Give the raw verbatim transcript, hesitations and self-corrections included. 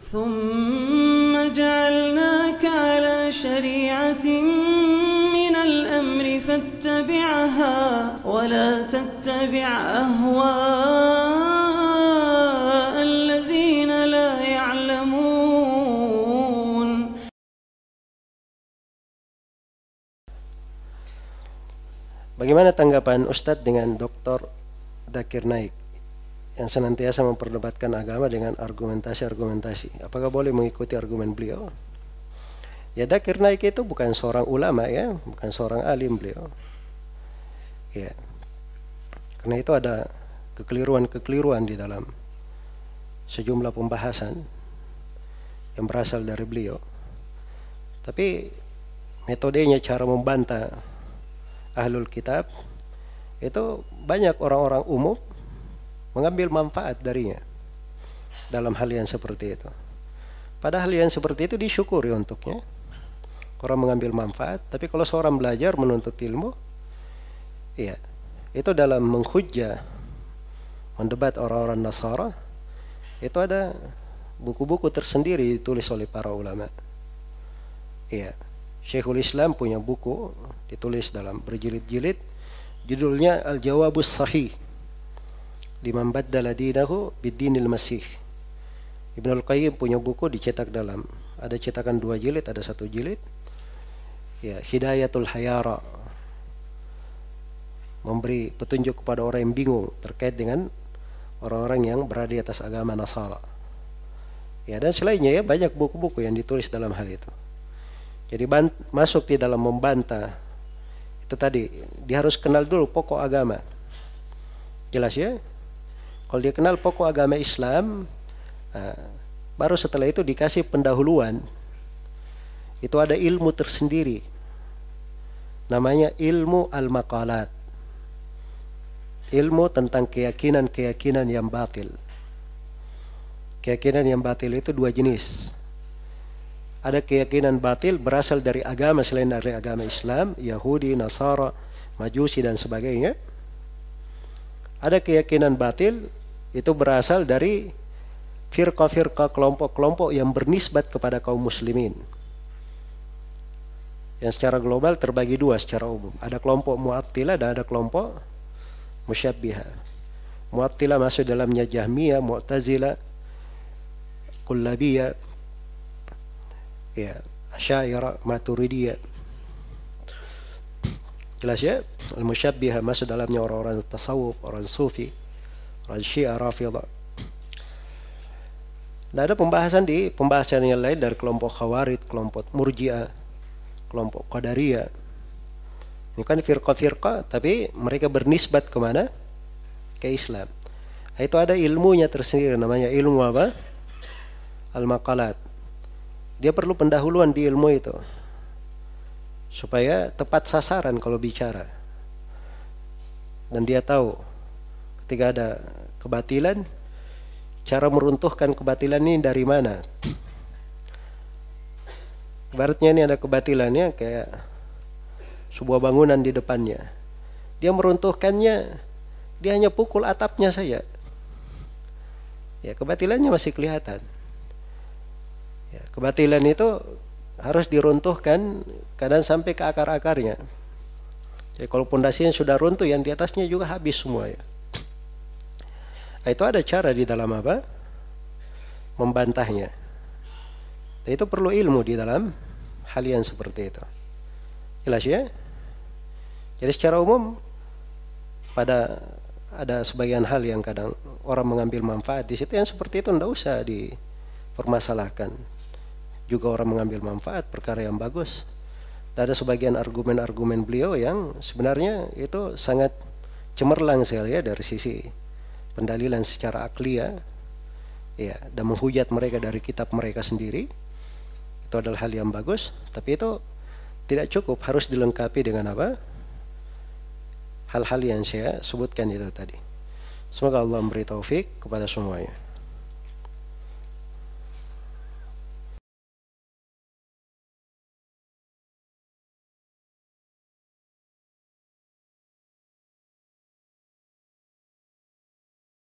ثم جعلناك على شريعة من الأمر فاتبعها ولا تتبع أهواء الذين لا يعلمون. Bagaimana tanggapan Ustadz dengan Doktor Zakir Naik yang senantiasa memperdebatkan agama dengan argumentasi-argumentasi? Apakah boleh mengikuti argumen beliau? Ya, Zakir Naik itu bukan seorang ulama, ya, bukan seorang alim beliau. Ya, karena itu ada kekeliruan-kekeliruan di dalam sejumlah pembahasan yang berasal dari beliau. Tapi metodenya, cara membantah ahlul kitab itu banyak orang-orang umum mengambil manfaat darinya dalam hal yang seperti itu. Padahal yang seperti itu disyukuri untuknya, orang mengambil manfaat. Tapi kalau seorang belajar menuntut ilmu, iya, itu dalam menghujjah, mendebat orang-orang Nasara, itu ada buku-buku tersendiri ditulis oleh para ulama. Iya, Syekhul Islam punya buku ditulis dalam berjilid-jilid, judulnya Al-Jawabus Sahih liman baddala dinahu bid-dinil masih. Ibnul Qayyim punya buku dicetak dalam, ada cetakan dua jilid, ada satu jilid, ya, Hidayatul Hayara, memberi petunjuk kepada orang yang bingung terkait dengan orang-orang yang berada di atas agama Nasara. Ya, dan selainnya, ya, banyak buku-buku yang ditulis dalam hal itu. Jadi masuk di dalam membantah itu tadi, dia harus kenal dulu pokok agama. Jelas, ya? Kalau dia kenal pokok agama Islam, uh, baru setelah itu dikasih pendahuluan. Itu ada ilmu tersendiri, namanya ilmu al-maqalat, ilmu tentang keyakinan-keyakinan yang batil. Keyakinan yang batil itu dua jenis. Ada keyakinan batil berasal dari agama selain dari agama Islam, Yahudi, Nasara, Majusi dan sebagainya. Ada keyakinan batil itu berasal dari firqah-firqah, kelompok-kelompok yang bernisbat kepada kaum muslimin, yang secara global terbagi dua secara umum. Ada kelompok Mu'attilah dan ada kelompok Musyabbihah. Mu'attilah masuk dalamnya Jahmiyah, Mu'tazilah, Kullabiyah, ya, Asy'ariyah, Maturidiyah. Jelas, ya? Al-Musyabbihah masuk dalamnya orang-orang tasawuf, orang sufi, orang Syiah, Rafidhah. Dan ada pembahasan di pembahasan yang lain dari kelompok Khawarij, kelompok Murji'ah, kelompok Qadariyah. Ini kan firqah-firqah, tapi mereka bernisbat kemana? Ke Islam. Itu ada ilmunya tersendiri, namanya ilmu apa? Al-Maqalat. Dia perlu pendahuluan di ilmu itu supaya tepat sasaran kalau bicara. Dan dia tahu ketika ada kebatilan, cara meruntuhkan kebatilan ini dari mana. Ibaratnya ini ada kebatilannya kayak sebuah bangunan di depannya. Dia meruntuhkannya, dia hanya pukul atapnya saja. Ya, kebatilannya masih kelihatan. Ya, kebatilan itu harus diruntuhkan kadang sampai ke akar-akarnya. Jadi kalau pondasinya sudah runtuh, yang di atasnya juga habis semua, ya. Itu ada cara di dalam apa? Membantahnya. Dan itu perlu ilmu di dalam hal yang seperti itu. Jelas, ya? Jadi secara umum pada ada sebagian hal yang kadang orang mengambil manfaat di situ, yang seperti itu tidak usah dipermasalahkan. Juga orang mengambil manfaat perkara yang bagus. Dan ada sebagian argumen-argumen beliau yang sebenarnya itu sangat cemerlang sekali, ya, dari sisi pendalilan secara akliyah, ya, dan menghujat mereka dari kitab mereka sendiri. Itu adalah hal yang bagus, tapi itu tidak cukup, harus dilengkapi dengan apa? Hal-hal yang saya sebutkan itu tadi. Semoga Allah memberi taufik kepada semuanya.